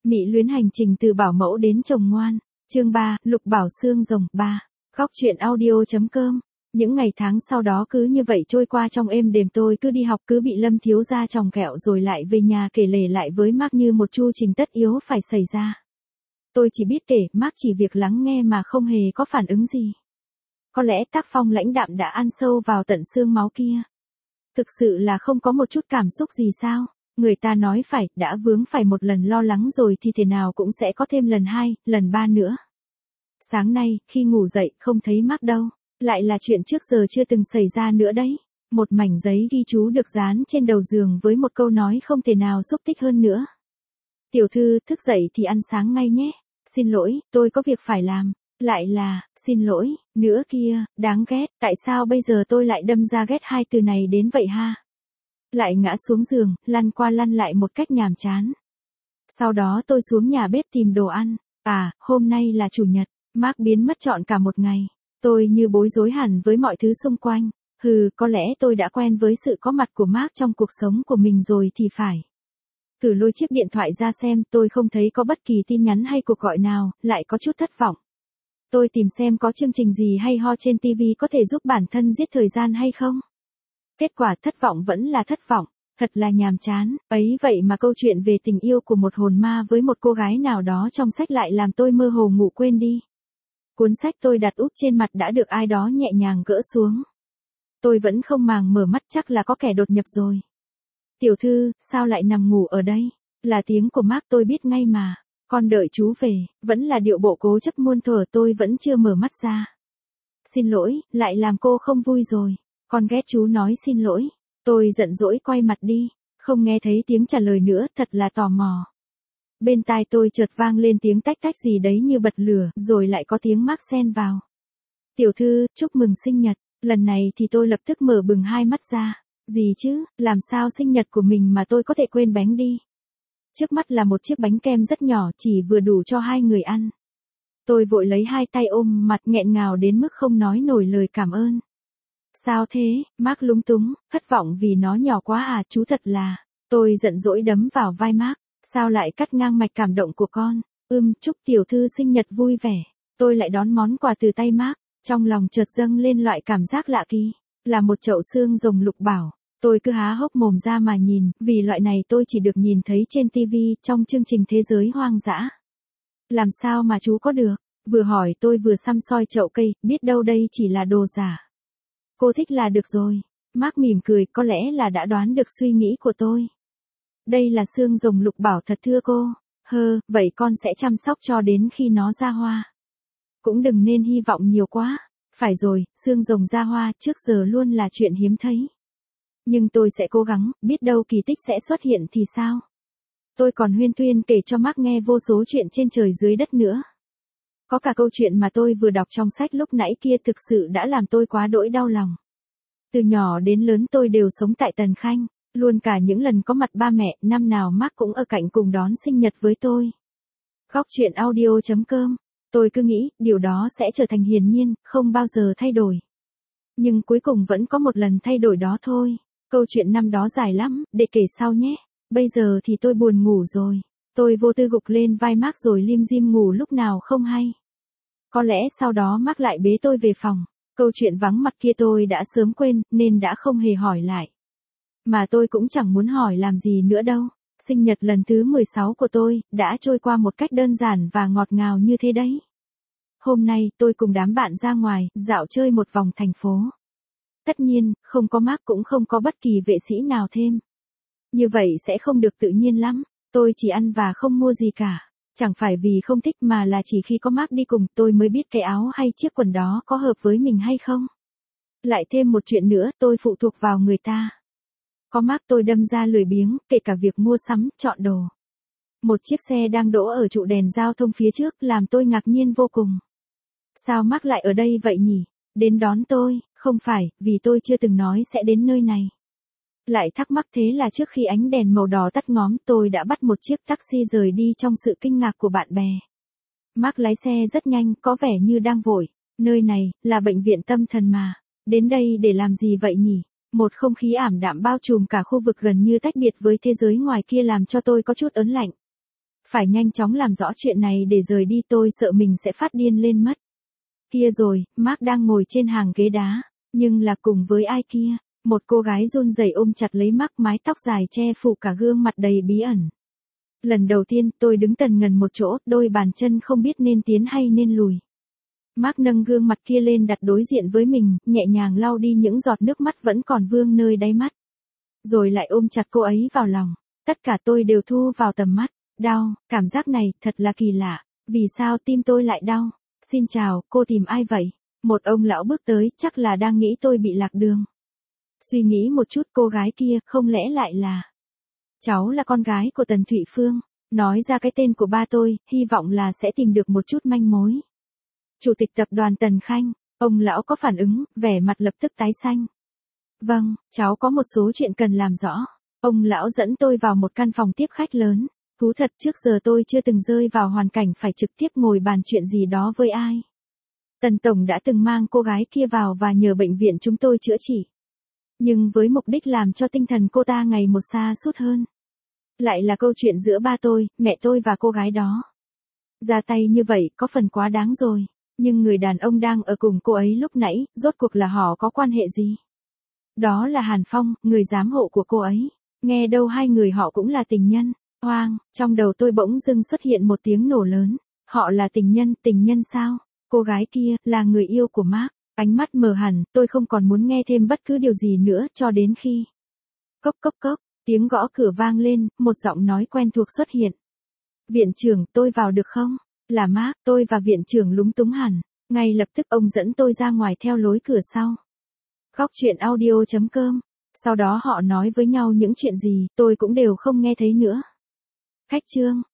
Mị luyến hành trình từ bảo mẫu đến chồng ngoan. Chương 3, Lục Bảo Xương Rồng 3. Góc truyện audio.com. Những ngày tháng sau đó cứ như vậy trôi qua trong êm đềm, tôi cứ đi học cứ bị Lâm thiếu gia chòng kẹo rồi lại về nhà kể lể lại với Mark như một chu trình tất yếu phải xảy ra. Tôi chỉ biết kể, Mark chỉ việc lắng nghe mà không hề có phản ứng gì. Có lẽ tác phong lãnh đạm đã ăn sâu vào tận xương máu kia. Thực sự là không có một chút cảm xúc gì sao? Người ta nói phải, đã vướng phải một lần lo lắng rồi thì thế nào cũng sẽ có thêm lần 2, lần 3 nữa. Sáng nay, khi ngủ dậy, không thấy Mark đâu. Lại là chuyện trước giờ chưa từng xảy ra nữa đấy. Một mảnh giấy ghi chú được dán trên đầu giường với một câu nói không thể nào xúc tích hơn nữa. Tiểu thư, thức dậy thì ăn sáng ngay nhé. Xin lỗi, tôi có việc phải làm. Lại là, xin lỗi, nữa kia, đáng ghét, tại sao bây giờ tôi lại đâm ra ghét hai từ này đến vậy ha? Lại ngã xuống giường, lăn qua lăn lại một cách nhàm chán. Sau đó tôi xuống nhà bếp tìm đồ ăn. À, hôm nay là chủ nhật, Mark biến mất trọn cả một ngày. Tôi như bối rối hẳn với mọi thứ xung quanh. Có lẽ tôi đã quen với sự có mặt của Mark trong cuộc sống của mình rồi thì phải. Thử lôi chiếc điện thoại ra xem, tôi không thấy có bất kỳ tin nhắn hay cuộc gọi nào, lại có chút thất vọng. Tôi tìm xem có chương trình gì hay ho trên TV có thể giúp bản thân giết thời gian hay không. Kết quả thất vọng vẫn là thất vọng, thật là nhàm chán, ấy vậy mà câu chuyện về tình yêu của một hồn ma với một cô gái nào đó trong sách lại làm tôi mơ hồ ngủ quên đi. Cuốn sách tôi đặt úp trên mặt đã được ai đó nhẹ nhàng gỡ xuống. Tôi vẫn không màng mở mắt, chắc là có kẻ đột nhập rồi. Tiểu thư, sao lại nằm ngủ ở đây? Là tiếng của Mark, tôi biết ngay mà. Con đợi chú về, vẫn là điệu bộ cố chấp muôn thuở, tôi vẫn chưa mở mắt ra. Xin lỗi, lại làm cô không vui rồi. Con ghét chú nói xin lỗi. Tôi giận dỗi quay mặt đi, không nghe thấy tiếng trả lời nữa, thật là tò mò. Bên tai tôi chợt vang lên tiếng tách tách gì đấy như bật lửa, rồi lại có tiếng Mark xen vào. Tiểu thư, chúc mừng sinh nhật. Lần này thì tôi lập tức mở bừng hai mắt ra. Gì chứ, làm sao sinh nhật của mình mà tôi có thể quên bánh đi. Trước mắt là một chiếc bánh kem rất nhỏ, chỉ vừa đủ cho 2 người ăn. Tôi vội lấy 2 tay ôm mặt, nghẹn ngào đến mức không nói nổi lời cảm ơn. Sao thế? Mark lúng túng, thất vọng vì nó nhỏ quá à, chú thật là. Tôi giận dỗi đấm vào vai Mark. Sao lại cắt ngang mạch cảm động của con? Chúc tiểu thư sinh nhật vui vẻ. Tôi lại đón món quà từ tay Mark. Trong lòng chợt dâng lên loại cảm giác lạ kỳ. Là một chậu xương rồng Lục Bảo. Tôi cứ há hốc mồm ra mà nhìn, vì loại này tôi chỉ được nhìn thấy trên TV, trong chương trình Thế giới hoang dã. Làm sao mà chú có được? Vừa hỏi tôi vừa săm soi chậu cây, biết đâu đây chỉ là đồ giả. Cô thích là được rồi. Mark mỉm cười, có lẽ là đã đoán được suy nghĩ của tôi. Đây là xương rồng Lục Bảo thật thưa cô. Vậy con sẽ chăm sóc cho đến khi nó ra hoa. Cũng đừng nên hy vọng nhiều quá. Phải rồi, xương rồng ra hoa trước giờ luôn là chuyện hiếm thấy. Nhưng tôi sẽ cố gắng, biết đâu kỳ tích sẽ xuất hiện thì sao? Tôi còn huyên thuyên kể cho Mark nghe vô số chuyện trên trời dưới đất nữa. Có cả câu chuyện mà tôi vừa đọc trong sách lúc nãy kia, thực sự đã làm tôi quá đỗi đau lòng. Từ nhỏ đến lớn tôi đều sống tại Tần Khanh, luôn cả những lần có mặt ba mẹ, năm nào Mark cũng ở cạnh cùng đón sinh nhật với tôi. Góc truyện audio.com. Tôi cứ nghĩ, điều đó sẽ trở thành hiển nhiên, không bao giờ thay đổi. Nhưng cuối cùng vẫn có một lần thay đổi đó thôi. Câu chuyện năm đó dài lắm, để kể sau nhé. Bây giờ thì tôi buồn ngủ rồi. Tôi vô tư gục lên vai Mark rồi lim dim ngủ lúc nào không hay. Có lẽ sau đó Mark lại bế tôi về phòng. Câu chuyện vắng mặt kia tôi đã sớm quên, nên đã không hề hỏi lại. Mà tôi cũng chẳng muốn hỏi làm gì nữa đâu. Sinh nhật lần thứ 16 của tôi, đã trôi qua một cách đơn giản và ngọt ngào như thế đấy. Hôm nay, tôi cùng đám bạn ra ngoài, dạo chơi một vòng thành phố. Tất nhiên, không có Mark cũng không có bất kỳ vệ sĩ nào thêm. Như vậy sẽ không được tự nhiên lắm. Tôi chỉ ăn và không mua gì cả. Chẳng phải vì không thích mà là chỉ khi có Mark đi cùng tôi mới biết cái áo hay chiếc quần đó có hợp với mình hay không. Lại thêm một chuyện nữa, tôi phụ thuộc vào người ta. Có Mark tôi đâm ra lười biếng, kể cả việc mua sắm, chọn đồ. Một chiếc xe đang đỗ ở trụ đèn giao thông phía trước làm tôi ngạc nhiên vô cùng. Sao Mark lại ở đây vậy nhỉ? Đến đón tôi, không phải, vì tôi chưa từng nói sẽ đến nơi này. Lại thắc mắc, thế là trước khi ánh đèn màu đỏ tắt ngóm tôi đã bắt một chiếc taxi rời đi trong sự kinh ngạc của bạn bè. Mark lái xe rất nhanh, có vẻ như đang vội. Nơi này, là bệnh viện tâm thần mà. Đến đây để làm gì vậy nhỉ? Một không khí ảm đạm bao trùm cả khu vực gần như tách biệt với thế giới ngoài kia làm cho tôi có chút ớn lạnh. Phải nhanh chóng làm rõ chuyện này để rời đi, tôi sợ mình sẽ phát điên lên mất. Kia rồi, Mark đang ngồi trên hàng ghế đá, nhưng là cùng với ai kia, một cô gái run rẩy ôm chặt lấy Mark, mái tóc dài che phủ cả gương mặt đầy bí ẩn. Lần đầu tiên tôi đứng tần ngần một chỗ, đôi bàn chân không biết nên tiến hay nên lùi. Mark nâng gương mặt kia lên đặt đối diện với mình, nhẹ nhàng lau đi những giọt nước mắt vẫn còn vương nơi đáy mắt. Rồi lại ôm chặt cô ấy vào lòng. Tất cả tôi đều thu vào tầm mắt. Đau, cảm giác này thật là kỳ lạ. Vì sao tim tôi lại đau? Xin chào, cô tìm ai vậy? Một ông lão bước tới, chắc là đang nghĩ tôi bị lạc đường. Suy nghĩ một chút, cô gái kia không lẽ lại là... Cháu là con gái của Tần Thụy Phương. Nói ra cái tên của ba tôi, hy vọng là sẽ tìm được một chút manh mối. Chủ tịch tập đoàn Tần Khanh, ông lão có phản ứng, vẻ mặt lập tức tái xanh. Vâng, cháu có một số chuyện cần làm rõ. Ông lão dẫn tôi vào một căn phòng tiếp khách lớn. Thú thật, trước giờ tôi chưa từng rơi vào hoàn cảnh phải trực tiếp ngồi bàn chuyện gì đó với ai. Tần Tổng đã từng mang cô gái kia vào và nhờ bệnh viện chúng tôi chữa trị. Nhưng với mục đích làm cho tinh thần cô ta ngày một sa sút hơn. Lại là câu chuyện giữa ba tôi, mẹ tôi và cô gái đó. Ra tay như vậy có phần quá đáng rồi. Nhưng người đàn ông đang ở cùng cô ấy lúc nãy, rốt cuộc là họ có quan hệ gì? Đó là Hàn Phong, người giám hộ của cô ấy. Nghe đâu hai người họ cũng là tình nhân. Hoang, trong đầu tôi bỗng dưng xuất hiện một tiếng nổ lớn. Họ là tình nhân sao? Cô gái kia, là người yêu của Mark. Ánh mắt mờ hẳn, tôi không còn muốn nghe thêm bất cứ điều gì nữa cho đến khi... Cốc cốc cốc, tiếng gõ cửa vang lên, một giọng nói quen thuộc xuất hiện. Viện trưởng, tôi vào được không? Là Mark, tôi và viện trưởng lúng túng hẳn. Ngay lập tức ông dẫn tôi ra ngoài theo lối cửa sau. Góc chuyện audio.com. Sau đó họ nói với nhau những chuyện gì, tôi cũng đều không nghe thấy nữa. Khách trương,